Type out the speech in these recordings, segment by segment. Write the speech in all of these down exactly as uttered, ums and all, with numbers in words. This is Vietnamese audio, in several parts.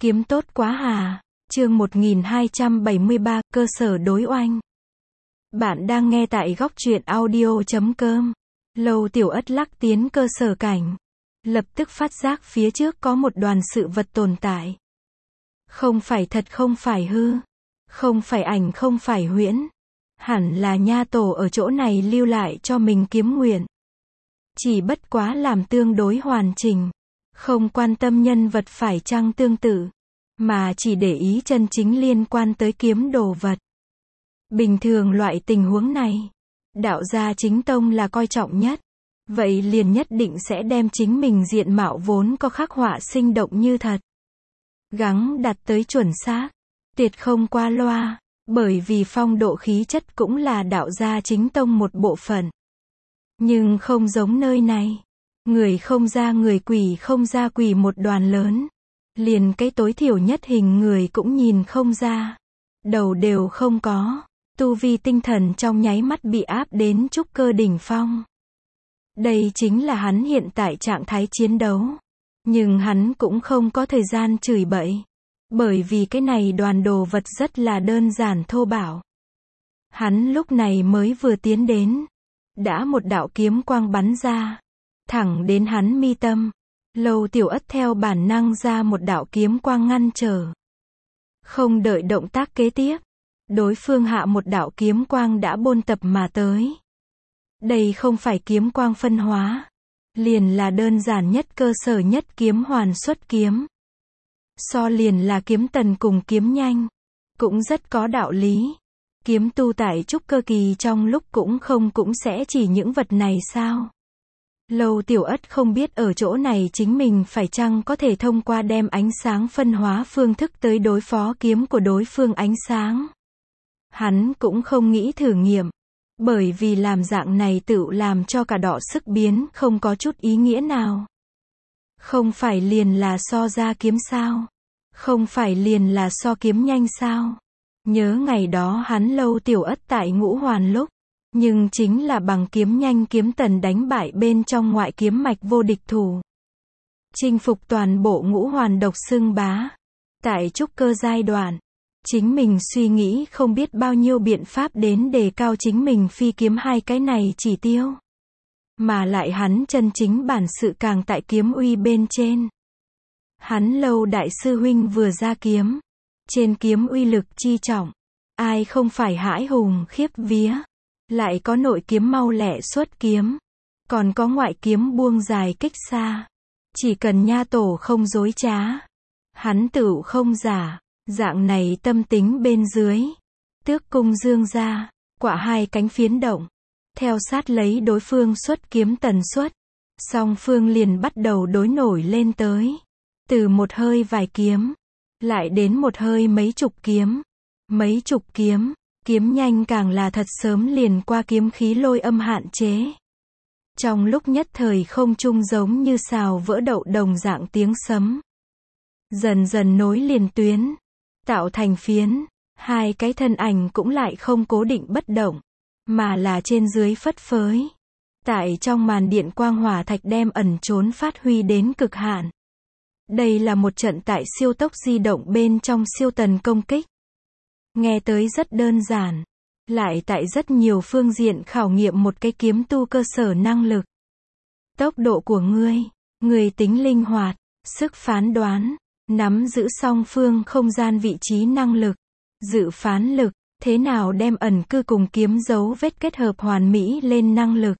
Kiếm tốt quá hà. Chương một nghìn hai trăm bảy mươi ba, cơ sở đối oanh. Bạn đang nghe tại góc truyện audio chấm com. Lâu Tiểu Ất lắc tiến cơ sở cảnh. Lập tức phát giác phía trước có một đoàn sự vật tồn tại. Không phải thật, không phải hư. Không phải ảnh, không phải huyễn. Hẳn là nha tổ ở chỗ này lưu lại cho mình kiếm nguyện. Chỉ bất quá làm tương đối hoàn chỉnh. Không quan tâm nhân vật phải chăng tương tự, mà chỉ để ý chân chính liên quan tới kiếm đồ vật. Bình thường loại tình huống này, đạo gia chính tông là coi trọng nhất. Vậy liền nhất định sẽ đem chính mình diện mạo vốn có khắc họa sinh động như thật. Gắng đặt tới chuẩn xác, tuyệt không qua loa, bởi vì phong độ khí chất cũng là đạo gia chính tông một bộ phận. Nhưng không giống nơi này. Người không ra người, quỷ không ra quỷ, một đoàn lớn. Liền cái tối thiểu nhất hình người cũng nhìn không ra. Đầu đều không có. Tu vi tinh thần trong nháy mắt bị áp đến trúc cơ đỉnh phong. Đây chính là hắn hiện tại trạng thái chiến đấu. Nhưng hắn cũng không có thời gian chửi bậy. Bởi vì cái này đoàn đồ vật rất là đơn giản thô bạo. Hắn lúc này mới vừa tiến đến. Đã một đạo kiếm quang bắn ra. Thẳng đến hắn mi tâm. Lâu Tiểu Ất theo bản năng ra một đạo kiếm quang ngăn trở. Không đợi động tác kế tiếp, đối phương hạ một đạo kiếm quang đã bôn tập mà tới. Đây không phải kiếm quang phân hóa, liền là đơn giản nhất cơ sở nhất kiếm hoàn xuất kiếm. So liền là kiếm tần cùng kiếm nhanh, cũng rất có đạo lý. Kiếm tu tại trúc cơ kỳ trong lúc cũng không cũng sẽ chỉ những vật này sao? Lâu Tiểu Ất không biết ở chỗ này chính mình phải chăng có thể thông qua đem ánh sáng phân hóa phương thức tới đối phó kiếm của đối phương ánh sáng. Hắn cũng không nghĩ thử nghiệm, bởi vì làm dạng này tự làm cho cả đọ sức biến không có chút ý nghĩa nào. Không phải liền là so ra kiếm sao? Không phải liền là so kiếm nhanh sao? Nhớ ngày đó hắn Lâu Tiểu Ất tại Ngũ Hoàn lúc. Nhưng chính là bằng kiếm nhanh kiếm tần đánh bại bên trong ngoại kiếm mạch vô địch thủ. Chinh phục toàn bộ Ngũ Hoàn độc xưng bá. Tại trúc cơ giai đoạn, chính mình suy nghĩ không biết bao nhiêu biện pháp đến đề cao chính mình phi kiếm hai cái này chỉ tiêu. Mà lại hắn chân chính bản sự càng tại kiếm uy bên trên. Hắn Lâu đại sư huynh vừa ra kiếm. Trên kiếm uy lực chi trọng. Ai không phải hãi hùng khiếp vía. Lại có nội kiếm mau lẹ xuất kiếm. Còn có ngoại kiếm buông dài kích xa. Chỉ cần nha tổ không dối trá. Hắn tựu không giả. Dạng này tâm tính bên dưới. Tước cung dương ra. Quả hai cánh phiến động. Theo sát lấy đối phương xuất kiếm tần suất. Song phương liền bắt đầu đối nổi lên tới. Từ một hơi vài kiếm. Lại đến một hơi mấy chục kiếm. Mấy chục kiếm. Kiếm nhanh càng là thật sớm liền qua kiếm khí lôi âm hạn chế. Trong lúc nhất thời không trung giống như xào vỡ đậu đồng dạng tiếng sấm. Dần dần nối liền tuyến. Tạo thành phiến. Hai cái thân ảnh cũng lại không cố định bất động. Mà là trên dưới phất phới. Tại trong màn điện quang hỏa thạch đem ẩn trốn phát huy đến cực hạn. Đây là một trận tại siêu tốc di động bên trong siêu tần công kích. Nghe tới rất đơn giản, lại tại rất nhiều phương diện khảo nghiệm một cái kiếm tu cơ sở năng lực. Tốc độ của ngươi, người tính linh hoạt, sức phán đoán, nắm giữ song phương không gian vị trí năng lực, dự phán lực, thế nào đem ẩn cư cùng kiếm dấu vết kết hợp hoàn mỹ lên năng lực.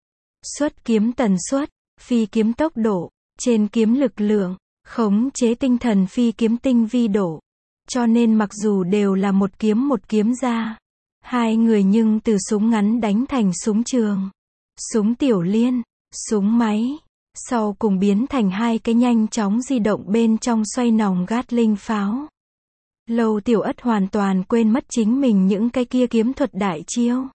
Xuất kiếm tần suất, phi kiếm tốc độ, trên kiếm lực lượng, khống chế tinh thần phi kiếm tinh vi độ. Cho nên mặc dù đều là một kiếm một kiếm ra, hai người nhưng từ súng ngắn đánh thành súng trường, súng tiểu liên, súng máy, sau cùng biến thành hai cái nhanh chóng di động bên trong xoay nòng Gatling pháo. Lâu Tiểu Ất hoàn toàn quên mất chính mình những cái kia kiếm thuật đại chiêu.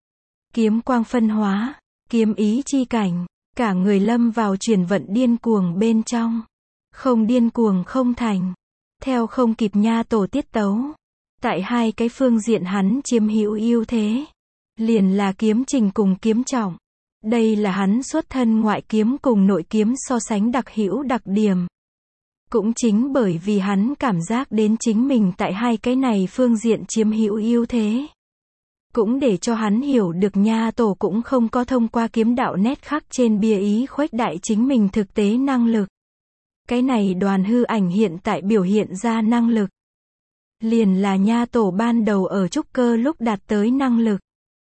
Kiếm quang phân hóa, kiếm ý chi cảnh, cả người lâm vào chuyển vận điên cuồng bên trong. Không điên cuồng không thành. Theo không kịp nha tổ tiết tấu. Tại hai cái phương diện hắn chiếm hữu ưu thế. Liền là kiếm trình cùng kiếm trọng. Đây là hắn xuất thân ngoại kiếm cùng nội kiếm so sánh đặc hữu đặc điểm. Cũng chính bởi vì hắn cảm giác đến chính mình tại hai cái này phương diện chiếm hữu ưu thế. Cũng để cho hắn hiểu được nha tổ cũng không có thông qua kiếm đạo nét khắc trên bia ý khuếch đại chính mình thực tế năng lực. Cái này đoàn hư ảnh hiện tại biểu hiện ra năng lực. Liền là nha tổ ban đầu ở trúc cơ lúc đạt tới năng lực.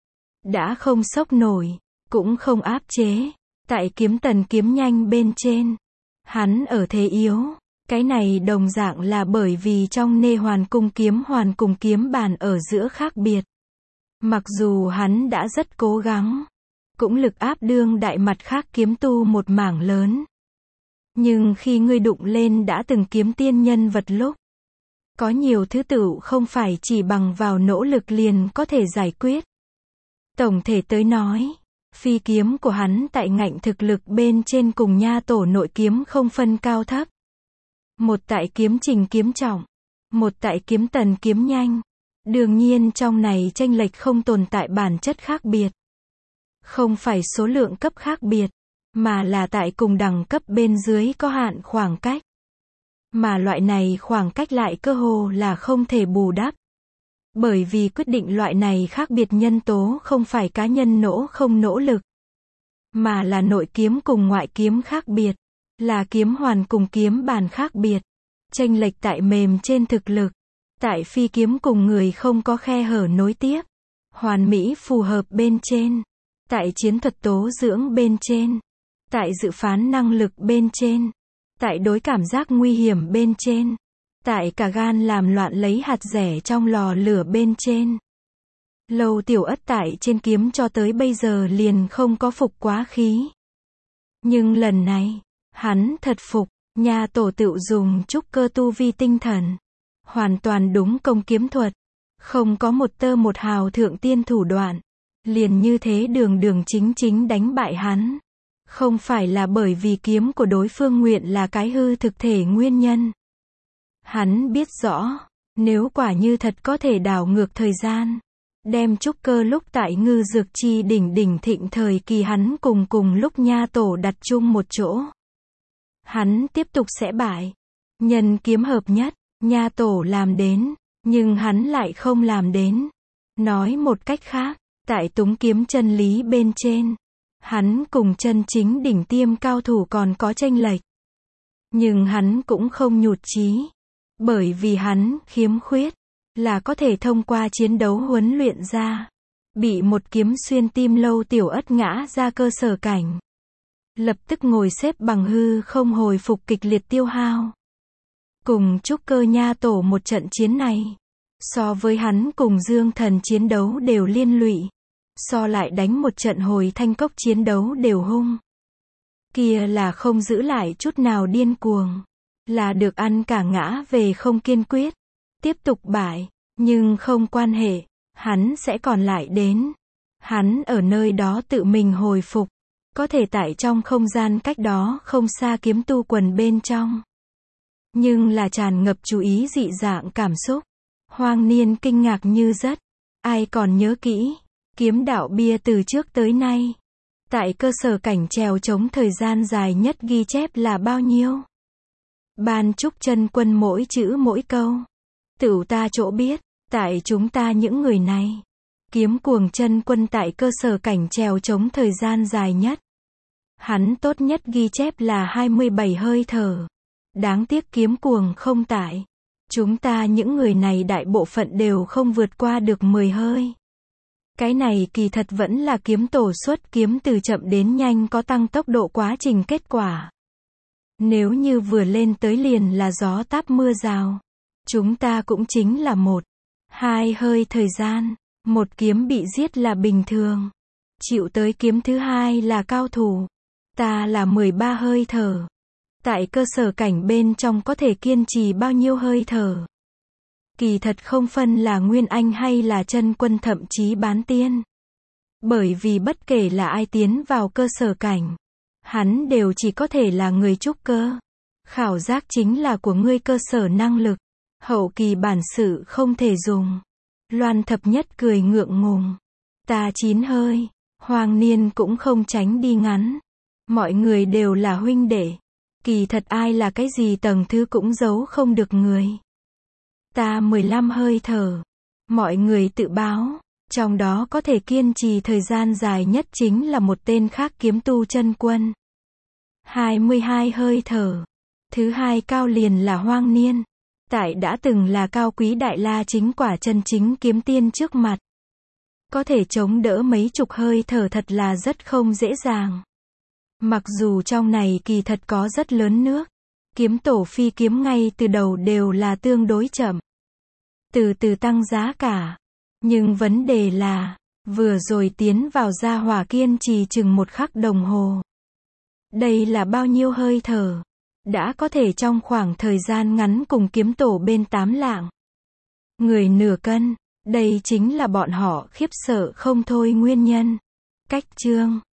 Đã không sốc nổi, cũng không áp chế. Tại kiếm tần kiếm nhanh bên trên. Hắn ở thế yếu. Cái này đồng dạng là bởi vì trong nê hoàn cung kiếm hoàn cùng kiếm bàn ở giữa khác biệt. Mặc dù hắn đã rất cố gắng. Cũng lực áp đương đại mặt khác kiếm tu một mảng lớn. Nhưng khi ngươi đụng lên đã từng kiếm tiên nhân vật lúc. Có nhiều thứ tự không phải chỉ bằng vào nỗ lực liền có thể giải quyết. Tổng thể tới nói, phi kiếm của hắn tại ngạnh thực lực bên trên cùng nha tổ nội kiếm không phân cao thấp. Một tại kiếm trình kiếm trọng, một tại kiếm tần kiếm nhanh. Đương nhiên trong này chênh lệch không tồn tại bản chất khác biệt. Không phải số lượng cấp khác biệt, mà là tại cùng đẳng cấp bên dưới có hạn khoảng cách. Mà loại này khoảng cách lại cơ hồ là không thể bù đắp. Bởi vì quyết định loại này khác biệt nhân tố không phải cá nhân nỗ không nỗ lực, mà là nội kiếm cùng ngoại kiếm khác biệt, là kiếm hoàn cùng kiếm bàn khác biệt. Chênh lệch tại mềm trên thực lực, tại phi kiếm cùng người không có khe hở nối tiếp, hoàn mỹ phù hợp bên trên, tại chiến thuật tố dưỡng bên trên, tại dự phán năng lực bên trên, tại đối cảm giác nguy hiểm bên trên, tại cả gan làm loạn lấy hạt rẻ trong lò lửa bên trên. Lâu Tiểu Ất tại trên kiếm cho tới bây giờ liền không có phục quá khí. Nhưng lần này, hắn thật phục, nha tổ tựu dùng trúc cơ tu vi tinh thần. Hoàn toàn đúng công kiếm thuật. Không có một tơ một hào thượng tiên thủ đoạn. Liền như thế đường đường chính chính đánh bại hắn. Không phải là bởi vì kiếm của đối phương nguyện là cái hư thực thể nguyên nhân. Hắn biết rõ, nếu quả như thật có thể đảo ngược thời gian, đem trúc cơ lúc tại ngư dược chi đỉnh đỉnh thịnh thời kỳ hắn cùng cùng lúc nha tổ đặt chung một chỗ. Hắn tiếp tục sẽ bại. Nhân kiếm hợp nhất, nha tổ làm đến, nhưng hắn lại không làm đến. Nói một cách khác, tại túng kiếm chân lý bên trên, hắn cùng chân chính đỉnh tiêm cao thủ còn có chênh lệch. Nhưng hắn cũng không nhụt chí, bởi vì hắn khiếm khuyết là có thể thông qua chiến đấu huấn luyện ra. Bị một kiếm xuyên tim Lâu Tiểu Ất ngã ra cơ sở cảnh. Lập tức ngồi xếp bằng hư không hồi phục kịch liệt tiêu hao. Cùng trúc cơ nha tổ một trận chiến này, so với hắn cùng Dương Thần chiến đấu đều liên lụy, so lại đánh một trận hồi thanh cốc chiến đấu đều hung. Kia là không giữ lại chút nào điên cuồng, là được ăn cả ngã về không kiên quyết, tiếp tục bại, nhưng không quan hệ, hắn sẽ còn lại đến. Hắn ở nơi đó tự mình hồi phục, có thể tại trong không gian cách đó không xa kiếm tu quần bên trong. Nhưng là tràn ngập chú ý dị dạng cảm xúc. Hoang Niên kinh ngạc như rất. Ai còn nhớ kỹ, kiếm đạo bia từ trước tới nay. Tại cơ sở cảnh trèo chống thời gian dài nhất ghi chép là bao nhiêu? Ban Trúc Chân Quân mỗi chữ mỗi câu. Tửu ta chỗ biết, tại chúng ta những người này. Kiếm Cuồng Chân Quân tại cơ sở cảnh trèo chống thời gian dài nhất. Hắn tốt nhất ghi chép là hai mươi bảy hơi thở. Đáng tiếc Kiếm Cuồng không tại. Chúng ta những người này đại bộ phận đều không vượt qua được mười hơi. Cái này kỳ thật vẫn là kiếm tổ xuất kiếm từ chậm đến nhanh có tăng tốc độ quá trình kết quả. Nếu như vừa lên tới liền là gió táp mưa rào, chúng ta cũng chính là một, hai hơi thời gian, một kiếm bị giết là bình thường. Chịu tới kiếm thứ hai là cao thủ. Ta là mười ba hơi thở. Tại cơ sở cảnh bên trong có thể kiên trì bao nhiêu hơi thở. Kỳ thật không phân là nguyên anh hay là chân quân thậm chí bán tiên. Bởi vì bất kể là ai tiến vào cơ sở cảnh, hắn đều chỉ có thể là người trúc cơ. Khảo giác chính là của ngươi cơ sở năng lực. Hậu kỳ bản sự không thể dùng. Loan thập nhất cười ngượng ngùng. Ta chín hơi. Hoàng Niên cũng không tránh đi ngắn. Mọi người đều là huynh đệ. Kỳ thật ai là cái gì tầng thứ cũng giấu không được người. Ta mười lăm hơi thở. Mọi người tự báo. Trong đó có thể kiên trì thời gian dài nhất chính là một tên khác kiếm tu chân quân. hai mươi hai hơi thở. Thứ hai cao liền là Hoang Niên. Tại đã từng là cao quý đại la chính quả chân chính kiếm tiên trước mặt. Có thể chống đỡ mấy chục hơi thở thật là rất không dễ dàng. Mặc dù trong này kỳ thật có rất lớn nước. Kiếm tổ phi kiếm ngay từ đầu đều là tương đối chậm. Từ từ tăng giá cả. Nhưng vấn đề là, vừa rồi tiến vào gia hỏa kiên trì chừng một khắc đồng hồ. Đây là bao nhiêu hơi thở? Đã có thể trong khoảng thời gian ngắn cùng kiếm tổ bên tám lạng. Người nửa cân, đây chính là bọn họ khiếp sợ không thôi nguyên nhân. Cách chương